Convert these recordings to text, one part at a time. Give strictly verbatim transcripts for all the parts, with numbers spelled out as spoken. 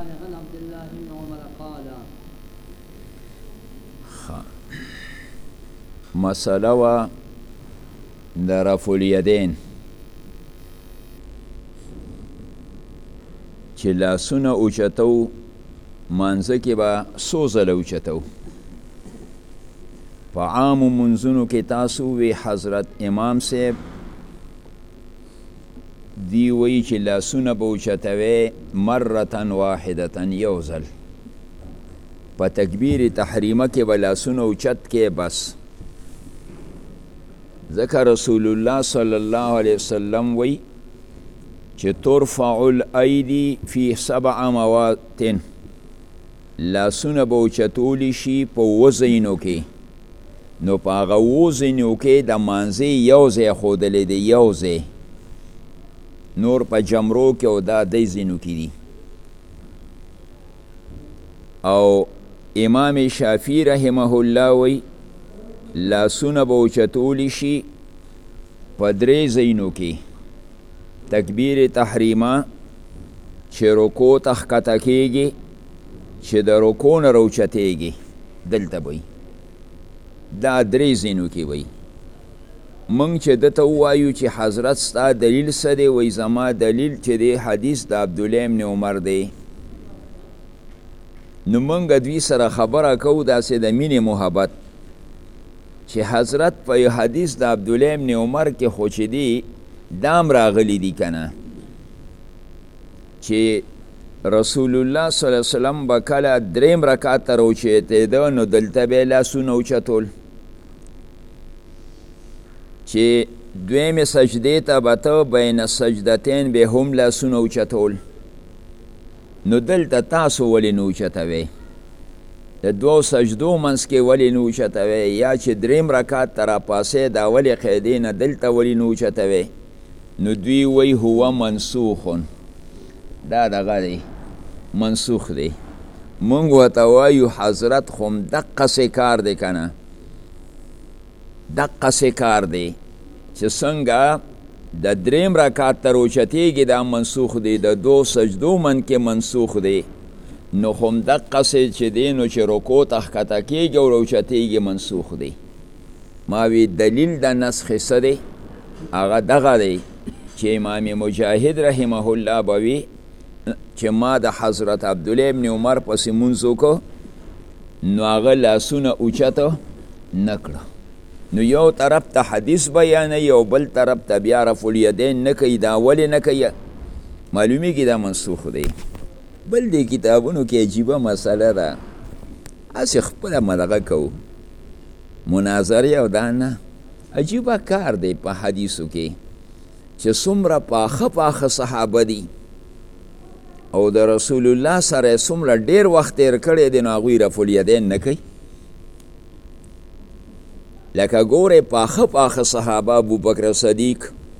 الله عن عبد الله بن عمر قال مسأله و د رفع الیدین چې لاسونه اوچتو مانځه کې به څو ځله اوچتو په عامو منځونو کې تاسو وی حضرت امام صاحب دی وی چې لاسونه به اوچتوي مرتن واحدتن یو ځل په تکبیر تحریمه کې به لاسونه اوچت کې بس ذکر رسول الله صلی الله علیه وسلم وی چې ترفع الایدی فی سبع مواطن لاسونه به اوچتولی شي په اووه ځایونو کې نو په هغه اووه ځایونو کې د مانځه یو ځای ښودلی دی یو ځای نور په جمرو کې او دا دی ځایونو کې دي او امام شافعی رحمه الله وی لاسونه به اوچتولی شي په درې ځایونو کې تکبیر تحریمه چې رکو ته ښکته کېږي چې د رکو نه راوچتېږي دلته به دا درې ځایونو کې وی موږ چې دته ووایو چې حضرت ستا دلیل څه دی وی زما دلیل چې دی حدیث د عبدالله ابن عمر دی نو موږ دوی سره خبره کوو داسې د مینې محبت چې حضرت په حدیث د عبدالله ابن عمر کې خو چې دی دام راغلی دی کنه چې رسول الله صلی الله علیه وسلم به کله دریم رکعت ته راوچېتېده نو دلته به یې لاسونه اوچتول چې دویمې سجدې ته به ته بین سجدتین به هم لاسونه اوچتول نو دلته تاسو ولې نه اوچتوئ د دوو سجدو منځ کې ولې نه اوچتوئ یا چې دریم رکعت ته راپاسې دا ولې قیدې نه دلته ولې نه اوچتوئ نو دوی وی هو منسوخون دا دغه دی منسوخ دی مونږ ورته وایو حضرت خو دقسې کار دی که نه دقسې کار دی چې څنګه د دریم رکعت ته راوچتېږي دا منسوخ دی د دو سجدو من کې منسوخ دی نو خو دقسې چې دی نو چې رکو ته ښکته کېږي او راوچتېږي منسوخ دی ما وی دلیل د نسخ څه دی هغه دغه دی چې امام مجاهد رحمه الله به وي چې ما د حضرت عبدالله ابن عمر پسې مونځ وکړو نو هغه لاسونه اوچته نه کړه نو یو طرف ته حدیث بیانوي او بل طرف ته بیا رفع الیدین نه کوي دا ولې نه کوي معلومیږي دا منسوخ دی بل دې کتابونو کې عجیبه مسله ده هسې خپله مدغه کوو مناظرې او دا نه عجیبه کار دی په حدیثو کې چې څومره پاخه پاخه صحابه دي او د رسول الله سره څومره ډېر وخت تېر کړی دی نو هغوی رفع الیدین نه کوي لکه ګورې پاخه پاخه صحابه ابوبکر صدیق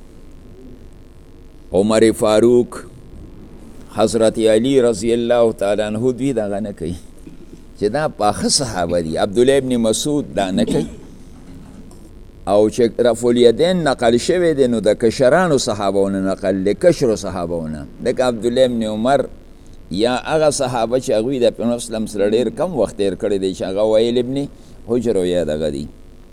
عمر فاروق حضرت علی رضی الله تعالی عنہ دوی دغه نه کوي چې دا پاخه صحابه دي عبدالله ابن مسعود دا نه کوي او چې رفع الیدین نقل شوی دی نو د کشرانو صحابهونه نقل د کشرو صحابهونه لکه عبدالله ابن عمر یا هغه صحابه چې هغوی د پیغمبر اسلام سره ډېر کم وخت تېر کړی دی چې هغه ویل ابن حجر یا دغه دی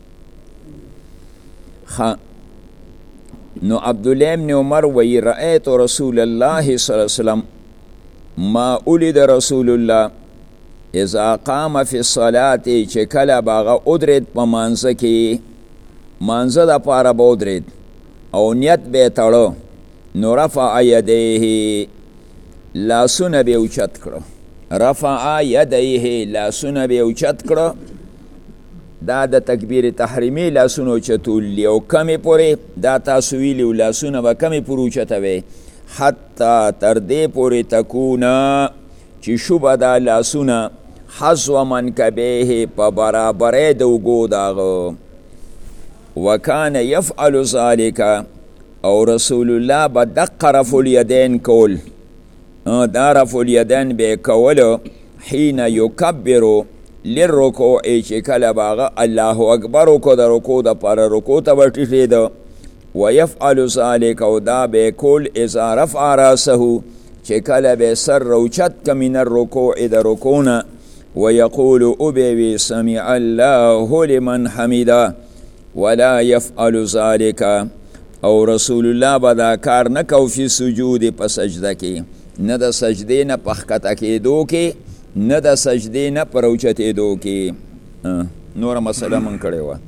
نو عبدالله ابن عمر وی رأیت رسول الله صلی الله علیه وسلم ما اولد رسول الله اذا قام فی الصلاة چې کله به هغه ادرید په مانځه کې مانځه دپاره به ودرېد او نیت به یې تړه نو رفع یدیه لاسونه به یې اوچت کړه رفع یدیه لاسونه به یې اوچت کړه دا د تکبیر تحریمي لاسونه اوچتول او کمې پورې دا تاسو ویلي و لاسونه به کمې پورې اوچتوئ حتی تر دې پورې تکونه چې شو به دا لاسونه حذو منکبیه په برابرۍ د اوږو د هغه وکان یفعل ذالک او رسول الله به دقه رفع الیدین کول دا رفع الیدین به یې کولو حین یکبرو للرکوع چې کله به هغه الله اکبر وکړو د رکوع دپاره رکوع ته به ټیټېده ویفعل ذالک او دا به یې کول اذا رفع راسه چې کله به سر روچت که من الرکوع د رکوع ويقول أبي سمع الله لمن حمده ولا يفعل ذلك او رسول الله بدا کار نکو فی سجود په سجده کې نه د سجدې نه پخکته کېدو کې نه د سجدې نه پر اوچتېدو کې نوره مسله من کړې وه.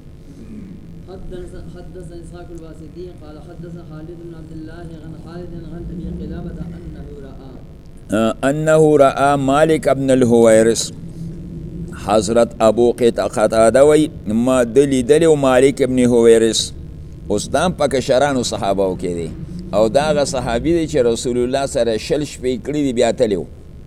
حدث اسحاق الواسطي قال حدث خالد بن عبد الله عن خالد عن ابي قلابه انه راى انه راى مالك بن الهويرس. حضرت ابو قتاده وی ما دلی دلی و مالک ابن هویرس اوس دام پکې شرانو صحابه کې دي او داغه صحابي دی چې رسول الله سره شل شپې کړي دي بیا تلو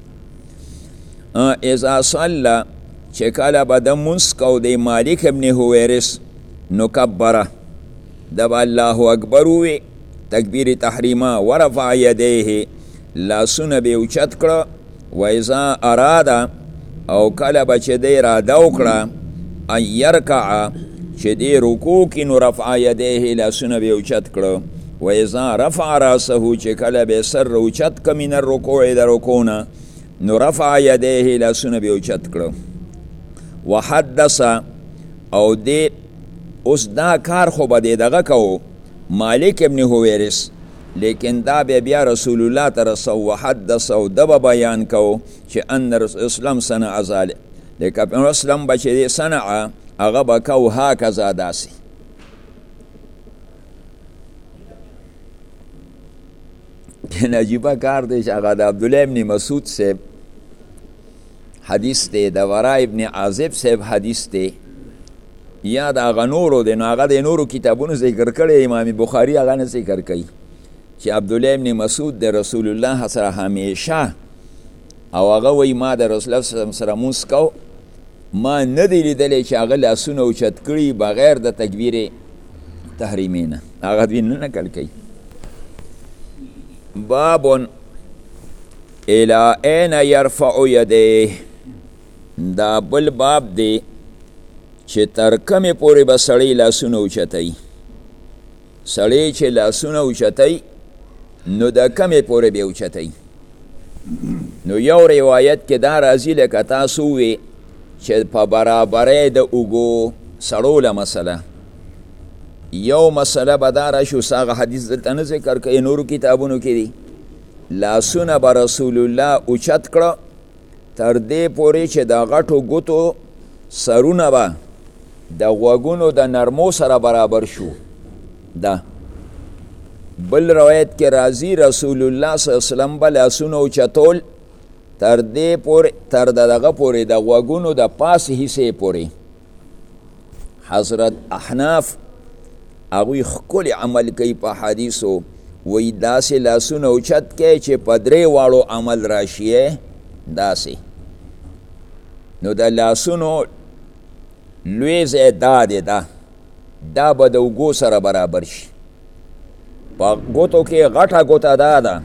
اذا صلى چې کله به د منس کو دی مالک ابن هویرس نو کبره دب الله اکبر وی تکبیر تحریما ورفع یدیه لاسونه به اوچت کړه و اذا اراده او کله به چې دی اراده وکړه ان یرکع چې دی رکوع کې نو رفع یدیه لاسونه به اوچت کړه و اذا رفع راسه چې کله به سر اوچت که من الرکوع د رکوع نه نو رفع یدیه لاسونه به اوچت کړه. وحدث او دی اوس دا کار خو به دی دغه کو مالک ابن هویرس لیکن دا بیا بیا رسول الله ته رسو وحدث او د به بیان کو چې ان اسلام صنع ذلک لیکن اسلام به چې دی صنع هغه به کو هکذا داسې. عجیبه کار دی چې هغه د عبدالله ابن مسعود صاحب حدیث دی د ورا ابن عازب صاحب حدیث دی یا د هغه نورو دی نو هغه د نورو کتابونو ذکر کړی امام بخاري هغه نه ذکر کوي چې عبدالله ابن مسعود د رسول الله سره همیشه او هغه وی ما د رسول الله سره مونځ کو ما نه دی لیدلی چې هغه لاسونه اوچت کړي بغیر د تکبیر تحریمي نه هغه دوی نه نقل کوي. باب الى این یرفع یدیه دا بل باب دی چې تر کمې پورې به سړی لاسونه اوچتوي سړی چې لاسونه اوچتوي نو د کمې پورې به اوچتوي. نو یو روایت کې دا راځي لکه تاسو ووی چې په برابرۍ د اوږو سړوله مسله یو مسله به دا راشي اوس هغه حدیث دلته نه ذکر کوي نورو کتابونو کې دي لاسونه به رسول الله اوچت کړه تر دې پورې چې د غټو ګوتو سرونه به د غوږونو د نرمو سره برابر شو. ده بل روایت کې راځي رسول الله صلی الله علیه وسلم به لاسونه اوچتول تر دې پورې تر دغه پورې د غوږونو د پاس حصې پورې. حضرت احناف هغوی ښکلی عمل کوي په حدیثو وی داسې لاسونه اوچت کوي چې په درې واړو عمل راشي داسې. نو د لاسونو لوی ځای دا دی ده دا به د اوږو سره برابر شي په ګوتو کې غټه ګوته دا ده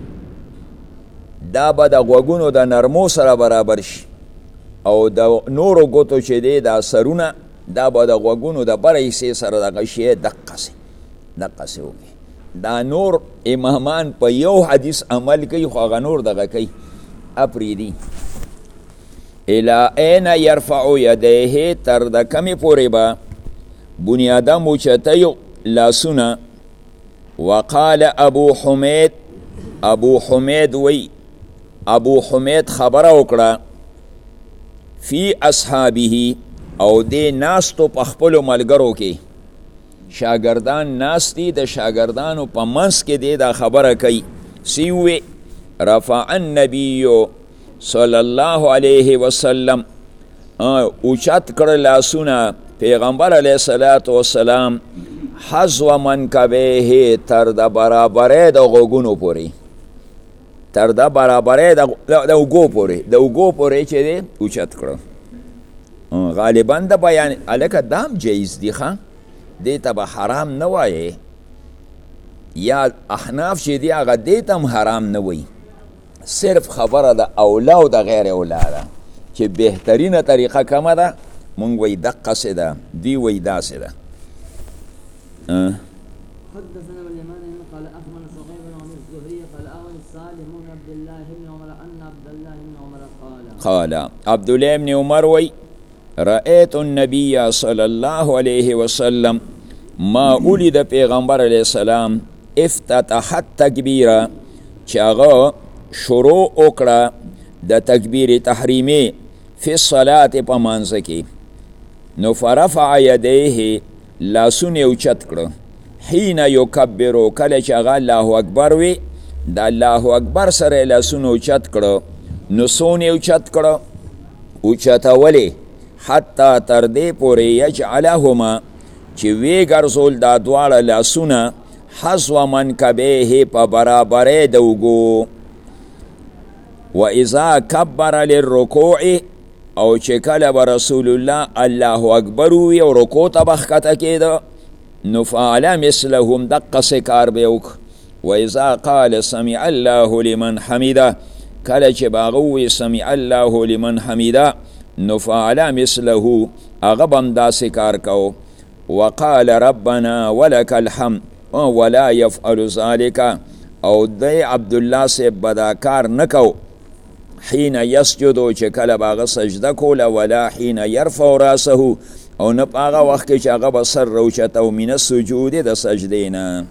دا به د غوږونو د نرمو سره برابر شي او د نورو ګوتو چې دی دا سرونه دا به د غوږونو د بره حصې سره دغه شی دقسې دقسې وکړي. دا نور امامان په یو حدیث عمل کوي خو هغه نور دغه کوي اپریدي. الی این یرفع یدیه تر د کمې پورې به بنیادم اوچتوي لاسونه. وقال ابو حمید ابو حمید وی ابو حمید خبره وکړه فی اصحابه او دی ناستو په خپلو ملګرو کې شاگردان ناستی د شاگردانو په منځ کې دی دا خبره کوي سی وی رفع النبی صلی الله علیه وسلم اوچت کړه لاسونه پیغمبر علیه الصلاة والسلام حذو منکبیه تر د برابرۍ د غوږونو پورې تر د برابرۍ د اوږو پورې د اوږو پورې چې دی اوچت کړه. غالبا د بیان هلکه دام جایز دی ښه دې ته به حرام نه وایې یا احناف چې دی هغه دې ته هم حرام نه وایي صرف خبره د اولا او د غیر اولا ده چې بهترینه طریقه کومه ده مونږ وایي دقسې ده دوی وایي داسې ده. حدثنا اليمان قال اخبرنا صهيب عن الزهري قال اخبرني صالح بن عبد بن عمر قال قال عبد الله بن عمر وی رأيت النبي صلى الله عليه وسلم ما ولد پیغمبر علیہ السلام افتتح التکبیر چاغه شروع وکړه د تکبیر تحریمی فی الصلاة په مانځ کې نو فرفع یدیه لاسونه اوچت کړه حین یکبرو کله چې هغه الله اکبر وی د الله اکبر سره لاسونه اوچت کړه نو څونه اوچت کړه اوچتولی حتی تر دې پورې یجعلهما چې وی ګرځول دا دواړه لاسونه حذو منکبیه په برابرې د اوږو و اذا کبر للرکوع او چې کله به رسول الله الله اکبر وی او رکوع ته به ښکته کېده نو فعل مثلهم دقسې کار به وکړه و اذا قال سمع الله لمن حمیده کله چې به هغه ووایي سمع الله لمن حمیده نو فعل مثله هغه به هم داسې کار کو وقال ربنا ولك الحمد ولا يفعل ذلك او دی عبدالله صاحب بدا کار نکو حین یسجدو چې کله به هغه سجده کوله ولا حین یرفع راسه او نه په هغه وخت کې چې هغه به سر راوچتو من السجود د سجدې نه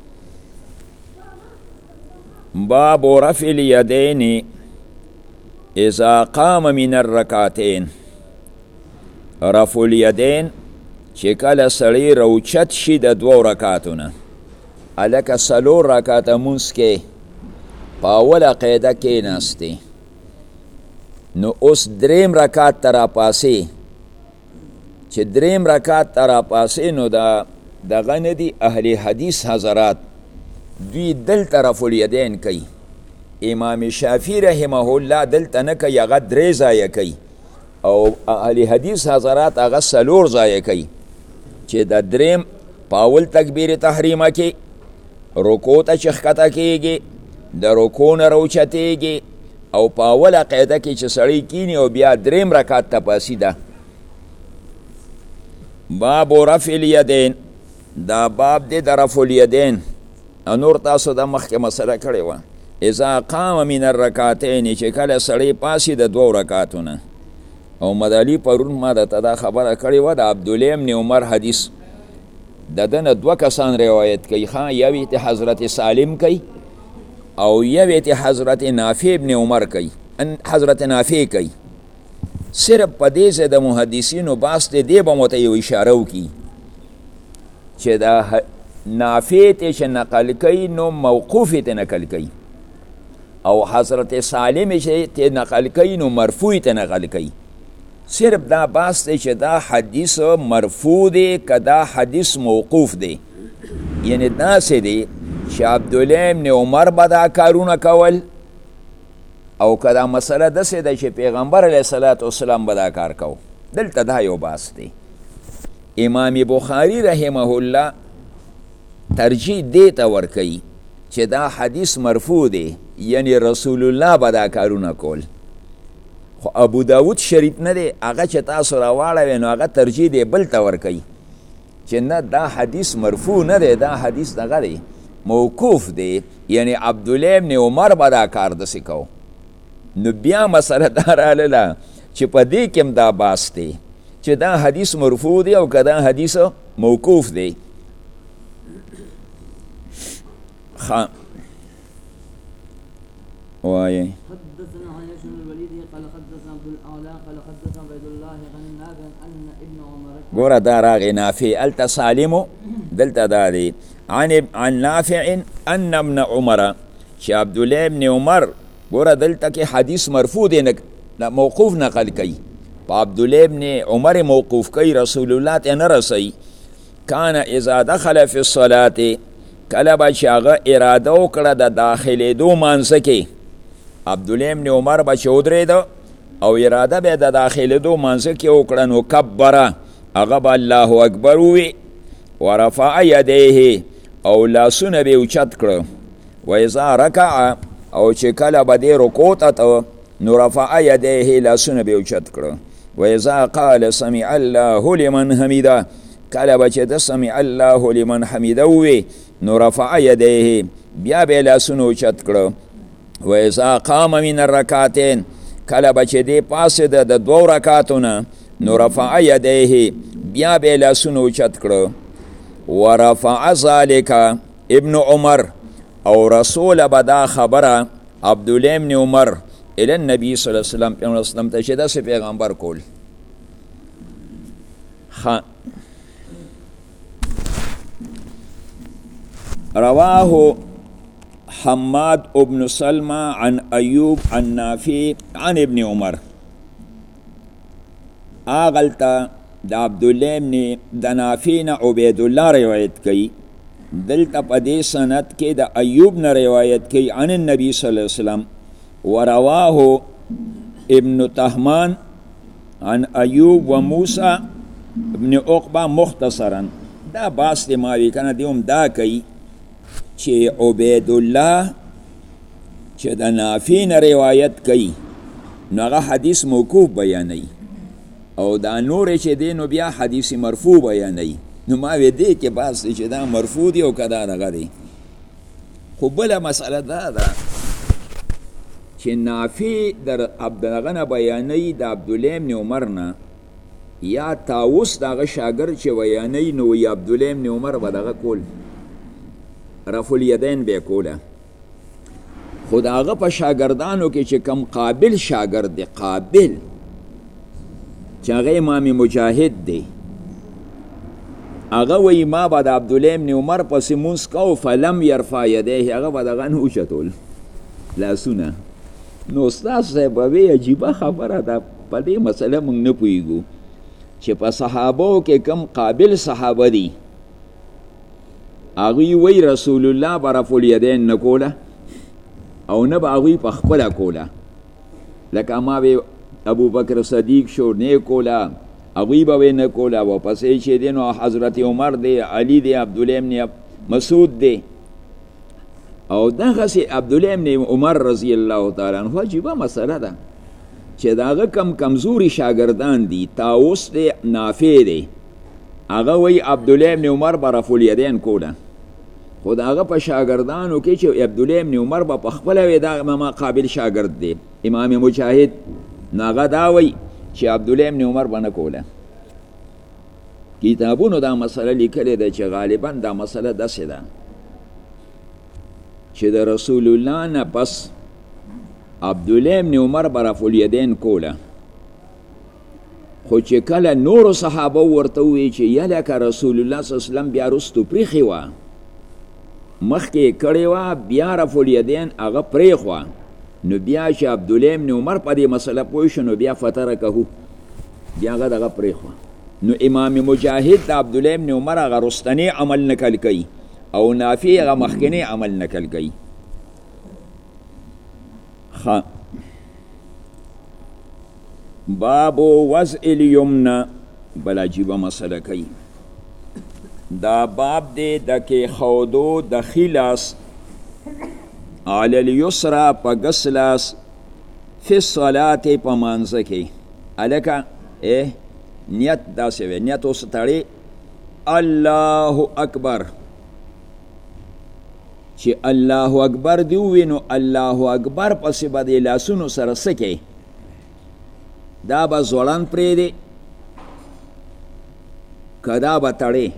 باب رفع الیدین اذا قام من الرکعتین رفع الیدین چې کله سړی راوچت شي د دوو رکعتونه هلکه څلور رکعته مونځ کې په اوله قاعده کېناستې نو اوس دریم رکعت ته راپاسې چې دریم رکعت ته راپاسې نو د دغه نه دي اهل حدیث حضرات دوی دلته رفع الیدین کوي امام شافعي رحمه الله دلته نه کوي هغه درې ځایه کوي او اهل حدیث حضرات هغه څلور ځایه کوي چې د دریم په اول تکبیر تحریمه کې رکوع ته چې ښکته کېږي د رکوع نه راوچتېږي او په اوله قاعده کې چې سړی کینی او بیا دریم رکعت ته پاسي ده باب رفع الیدین دا باب دی د رفع الیدین نور تاسو د مخکې مسله کړې وه اذا قام من الرکعتین چې کله سړی پاسي د دوو رکعتونه او مدالی پرون ما درته دا خبره کړې وه د عبدالله بن عمر حدیث د ده نه دوه کسان روایت کوي ښه یو یې حضرت سالم کوي او یو یې حضرت نافع ابن عمر کوي حضرت نافع کوي صرف په دې ځای د محدثینو باس دی دې به مو ته یو اشاره وکړي چې دا نافع ته چې نقل کوي نو موقوف ته نقل کوي او حضرت سالم چې ته نقل کوي نو مرفوع ته نقل کوي صرف دا باس دی چې دا حدیث مرفوع دی که دا حدیث موقوف دی یعنی داسې دی چې عبدالله ابن عمر به دا کارونه کول او که دا مسله داسې ده چې پیغمبر علیه صلات وسلام به دا کار کو دلته دا یو باس دی امام بخاری رحمه الله ترجیح دې ته ورکوي چې دا حدیث مرفوع دی یعنی رسول الله به دا کارونه کول خو ابو داود شریف نه دی هغه چې تاسو راواړوئ نو هغه ترجیح دی بل ته ورکوي چې نه دا حدیث مرفوع نه دی دا حدیث دغه دی موقوف دی یعنی عبدالله ابن عمر به دا کار داسې کو نو بیا مسله دا راغله چې په دې کې هم دا باس دی چې دا حدیث مرفوع دی او که دا حدیث موقوف دی خ وایي حدثنا عائشة بن الوليد قال حدثنا عبد الاعلى قال حدثنا عبيد الله عن نافع ان ابن عمر ګوره دا راغی نافع الته سالمو دلته دا دی عن عن نافع ان ابن عمر چې عبدالله ابن عمر ګوره دلته کې حدیث مرفوع دی موقوف نقل کوي په عبدالله ابن عمر موقوف کوي رسول الله ته نه رسوي کان اذا دخل فی الصلاة کله به چې هغه اراده وکړه د داخلېدو مانځه کې عبدالله ابن عمر به چې ودرېده او اراده به د داخلېدو مانځه کې وکړه نو کبره هغه به الله اکبر ووي ورفع یدیه او لاسونه به اوچت کړه و اذا رکع او چې کله به دې رکوع ته نو رفع یدیه لاسونه به اوچت کړه و اذا قال سمع الله لمن حمیده کله به چې د سمع الله لمن حمیده ووي نو رفع یدیه بیا به لاسونه اوچت کړه و اذا قام من الرکعتین کله به چې دی پاڅېده د دوو رکاتو نه نو رفع یدیه بیا به یې لاسونه اوچت کړه ورفع ذلک ابن عمر او رسول به دا خبره عبدالله ابن عمر الی النبی صلی الله علیه وسلم پیغمبر اسلام ته چې داسې پیغمبر کول رواه حماد ابن سلمى عن ایوب عن نافع عن ابن عمر آغلتا دا عبدالله ابن دا نافع نا عبیدالله روایت کی دلتا پا دی سند کے دا ایوب نا روایت کی عن النبی صلی اللہ علیہ وسلم ورواه ابن تهمان عن ایوب و موسیٰ ابن عقبہ مختصرا دا باس دی ماوی کنا دیوم دا کی چه عبیدالله چه دا نافع نا روایت کی نو اغا حدیث موقوف بیانی او دا نور چې دی نو بیا حدیث مرفوع بیانی نو ما وی دی که باس دی چې دا مرفوع دی او که دا دغه دی خو بله مسئله دا ده چې نافع در دغه نه بیانی د عبدالله ابن عمر نه یا طاووس د هغه شاګرد چې بیانی نو وی عبدالله ابن عمر به دغه کول رفع الیدین به کوله خو د هغه په شاګردانو کې چې کم قابل شاګرد دی قابل چې هغه امام مجاهد دی هغه وی ما به د عبدالله ابن عمر پسې مونځ کو فلم یرفع یدیه هغه به دغه نه اوچتول لاسونه نو استاد صاحب به وی عجیبه خبره ده په دې مسله موږ نه پوهېږو چې په صحابو کې کم قابل صحابه دي هغوی وی رسول الله به رفع الیدین نه کوله او نه به هغوی په خپله کوله لکه ما به ابو بکر صدیق شو نه کولا هغوی به نه کولا و پسې چې دی نو حضرت عمر دی علی دی عبدالله ابن مسعود دی او دغسې عبدالله ابن عمر رضی الله تعالی عنه عجیبه مسئله ده چې د هغه کم کمزوري شاګردان دي طاووس دی نافع دی هغه وی عبدالله ابن عمر به رفع الیدین کوله خو د هغه په شاګردانو کې چې عبدالله ابن عمر به په خپله وی دا ما قابل شاګرد دی امام مجاهد ناغه دا وی چې عبدالله ابن عمر بنه کوله کتابونو دا مسئله لیکلې ده چې غالبا دا مسئله داسې ده چې د رسول الله نه پس عبدالله ابن عمر به رفع الیدین کوله خو چې کله نورو صحابه ورته ووایي چې یلکه رسول الله صلی الله علیه وسلم بیا رستو پریښې وه مخکې یې کړې وه بیا رفع الیدین هغه پرېښوه نو بیا چې عبدالله ابن عمر په دې مسله پوه شو نو بیا فترکهو بیا هغه دغه پرېښوه نو امام مجاهد د عبدالله ابن عمر هغه رستنی عمل نقل کوي او نافع هغه مخکنی عمل نقل کوي ښه باب وضع الیمنه بل عجیبه مسله کوي دا باب دی د کېښودو د ښي لاس علی الیسرا په ګس لاس فی الصلات په مانځه کې هلکه ای نیت داسې وی نیت اوس تړې الله اکبر چې الله اکبر دی ووی نو الله اکبر پسې به د لاسونو سره څه کوي دا به زوړن پرېږدي که دا به تړې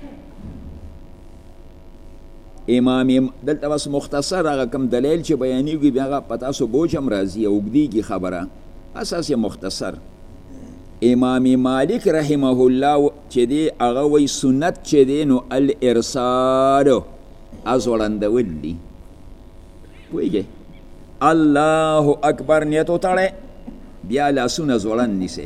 امام دلته بس مختصر هغه کم دلیل چې بیانېږي بیا هغه په تاسو بوج هم راځي او اوږدېږي خبره اساس یې مختصر امام مالک رحمه الله چې دی هغه وی سنت چې دی نو الارسال ازوړندول دي پوهېږې الله اکبر نیت وتړی بیا لاسونه زوړند نیسئ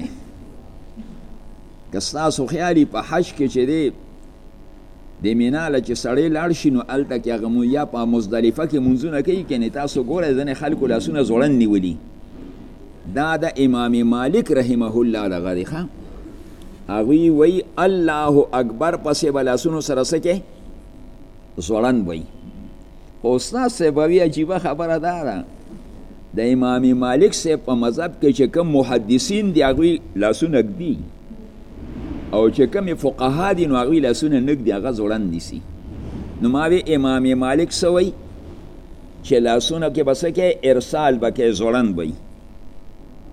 که ستاسو خیالي په حج کې چې دی د مینا له چې سړی لاړ شي نو هلته کې هغه یا په مزدلفه کې مونځونه کوي کنې تاسو ګورئ ځینې خلکو لاسونه زوړند نیولي دا د امام مالک رحمه الله دغه دی ښه هغوی وی الله اکبر پسې به لاسونو سره څه کې زوړند وی خو استاد صاحب وی عجیبه خبره دا ده د امام مالک صاحب په مذهب کې چې کوم محدثین دي هغوی لاسونه ږدي او چې کومې فقها دي نو هغوی لاسونه نه ږدي هغه زوړند نیسي نو ما وی امام مالک څه وی چې لاسونه کې به څه کې ارسال به کې زوړند وی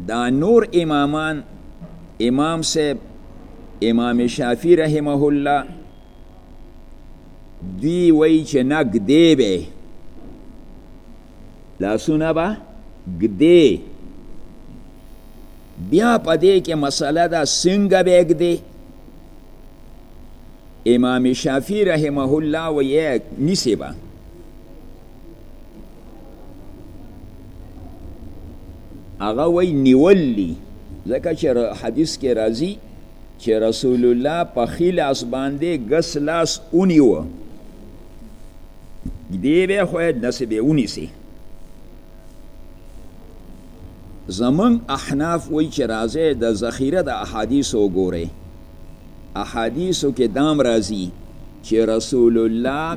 دا نور امامان امام صاحب امام شافعی رحمه الله دی وی چې نه ږدې به لاسونه به ږدې بیا په دې کې مسله ده څنګه به ږدې امام شافعی رحمه الله وی نیسې به هغه وی نیولی ځکه چې حدیث کې راځي چې رسول الله په ښي لاس باندې ګس لاس ونیوه دی به خو داسې به ونیسي زمون احناف وی چې راځي د ذخیره د احادیثو وګورئ احادیثو کې دام راځي چې رسول الله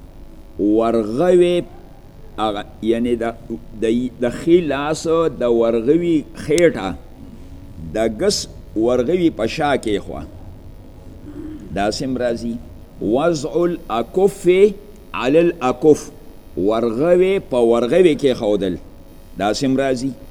ورغوي یعنی د د ښي لاسو د ورغوي خېټه د ګس ورغوي په شا کېښوه داسې هم راځي وضع الاکف علی الاکف ورغوي په ورغوي کېښودل داسې هم راځي